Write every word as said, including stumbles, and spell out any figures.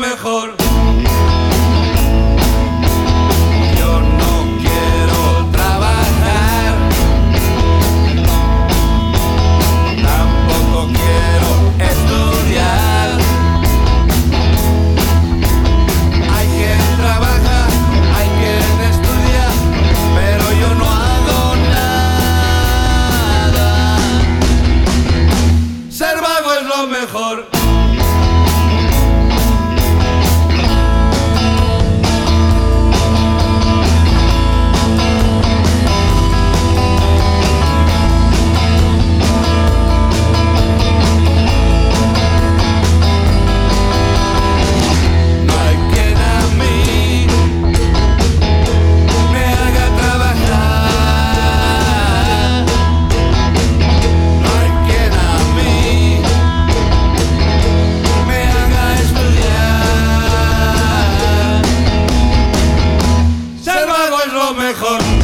mejor. Yo no quiero trabajar, tampoco quiero estudiar. Hay quien trabaja, hay quien estudia, pero yo no hago nada. Ser vago es lo mejor. Mejor.